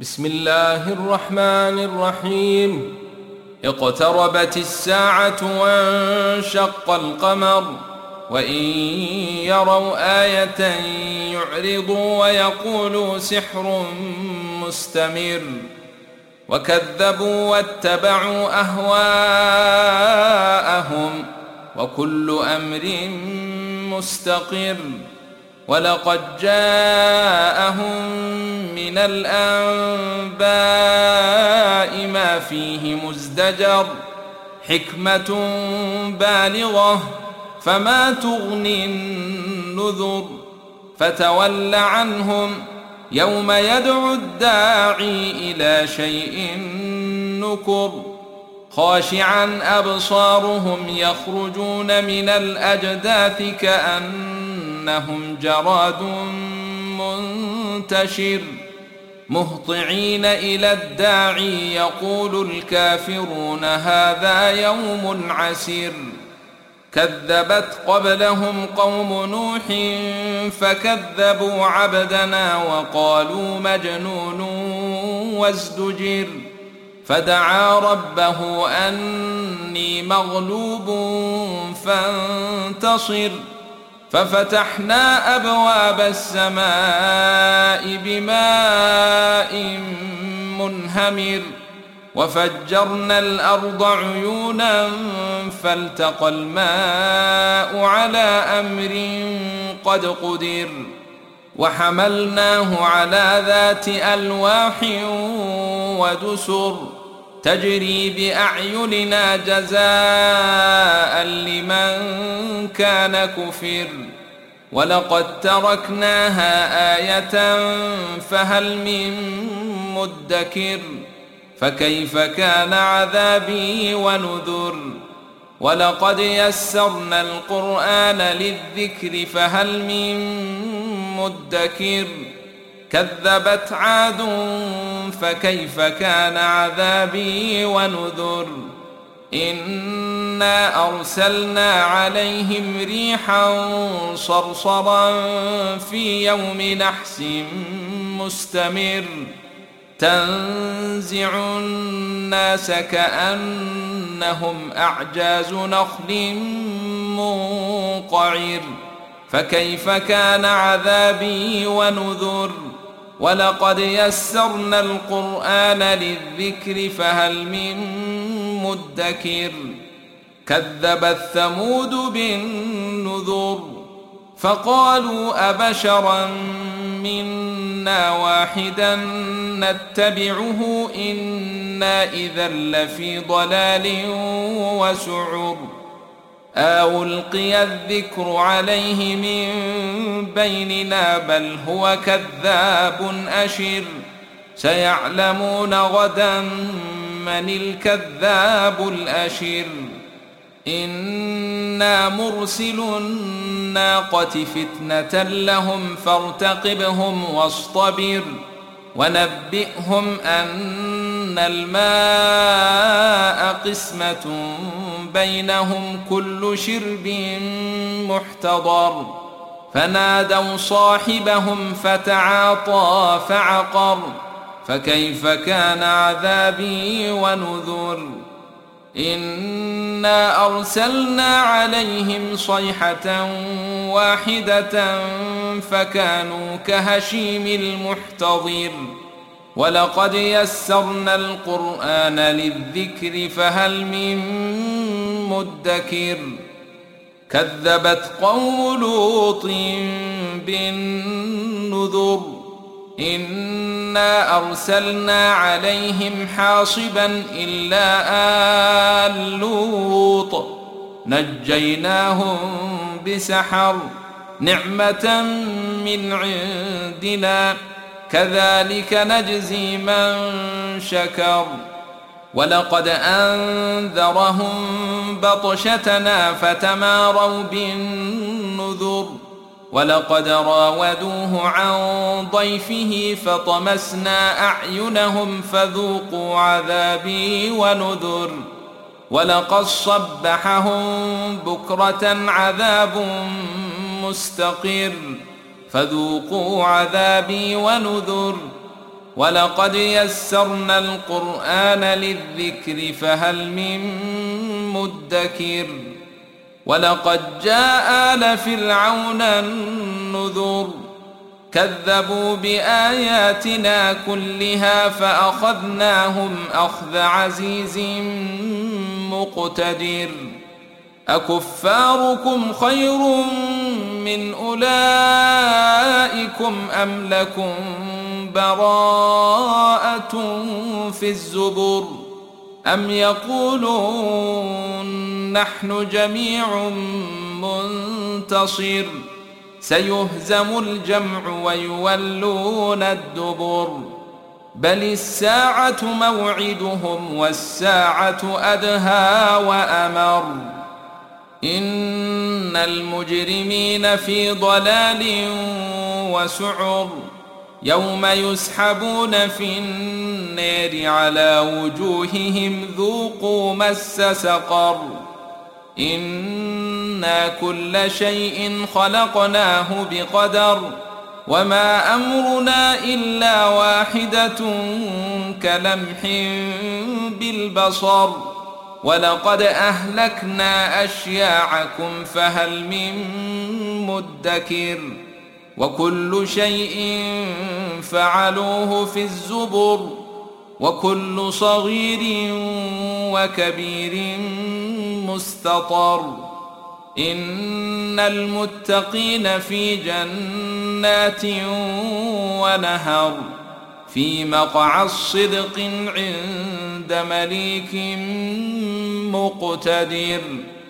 بسم الله الرحمن الرحيم. اقتربت الساعة وانشق القمر وإن يروا آية يعرضوا ويقولوا سحر مستمر وكذبوا واتبعوا أهواءهم وكل أمر مستقر. ولقد جاءهم من الأنباء ما فيه مزدجر حكمة بالغة فما تغني النذر. فتول عنهم يوم يدعو الداعي إلى شيء نكر خاشعا أبصارهم يخرجون من الأجداث كأنهم جراد منتشر مهطعين إلى الداعي يقول الكافرون هذا يوم عسير. كذبت قبلهم قوم نوح فكذبوا عبدنا وقالوا مجنون وازدجر. فدعا ربه أني مغلوب فانتصر ففتحنا أبواب السماء بماء منهمر وفجرنا الأرض عيونا فالتقى الماء على أمر قد قدر. وحملناه على ذات ألواح ودسر تجري بأعيننا جزاء لمن كان كفر. ولقد تركناها آية فهل من مدكر. فكيف كان عذابي ونذر. ولقد يسرنا القرآن للذكر فهل من مدكر. كذبت عاد فكيف كان عذابي ونذر. إنا أرسلنا عليهم ريحا صرصرا في يوم نحس مستمر تنزع الناس كأنهم أعجاز نخل منقعر. فكيف كان عذابي ونذر. ولقد يسرنا القرآن للذكر فهل من مدكر. كذبت ثمود بالنذر فقالوا أبشرا منا واحدا نتبعه إنا إذا لفي ضلال وسعر. ألقي الذكر عليه من بيننا بل هو كذاب أشر. سيعلمون غدا من الكذاب الأشر. إنا مرسل الناقة فتنة لهم فارتقبهم واصطبر ونبئهم أن الماء قسمة بينهم كل شرب محتضر. فنادوا صاحبهم فتعاطى فعقر. فكيف كان عذابي ونذر. إنا أرسلنا عليهم صيحة واحدة فكانوا كهشيم المحتضر. ولقد يسرنا القرآن للذكر فهل من مدكر. كذبت قوم لوط بالنذر إنا أرسلنا عليهم حاصبا إلا آل لوط نجيناهم بسحر نعمة من عندنا كذلك نجزي من شكر. ولقد أنذرهم بطشتنا فتماروا بالنذر. ولقد راودوه عن ضيفه فطمسنا أعينهم فذوقوا عذابي ونذر. ولقد صبحهم بكرة عذاب مستقر فذوقوا عذابي ونذر. ولقد يسرنا القرآن للذكر فهل من مدكر ولقد جاء آل فرعون النذر كذبوا بآياتنا كلها فأخذناهم أخذ عزيز مقتدر أكفاركم خير من أولئكم أم لكم براءة في الزبر أم يقولون نحن جميع منتصر سيهزم الجمع ويولون الدبر بل الساعة موعدهم والساعة أدهى وأمر إن المجرمين في ضلال وسعر يوم يسحبون في النار على وجوههم ذوقوا مس سقر إنا كل شيء خلقناه بقدر وما أمرنا إلا واحدة كلمح بالبصر ولقد أهلكنا أشياعكم فهل من مدكر وكل شيء فعلوه في الزبر وكل صغير وكبير مستطر إن المتقين في جنات ونهر في مقعد صدق عند مليك مقتدر.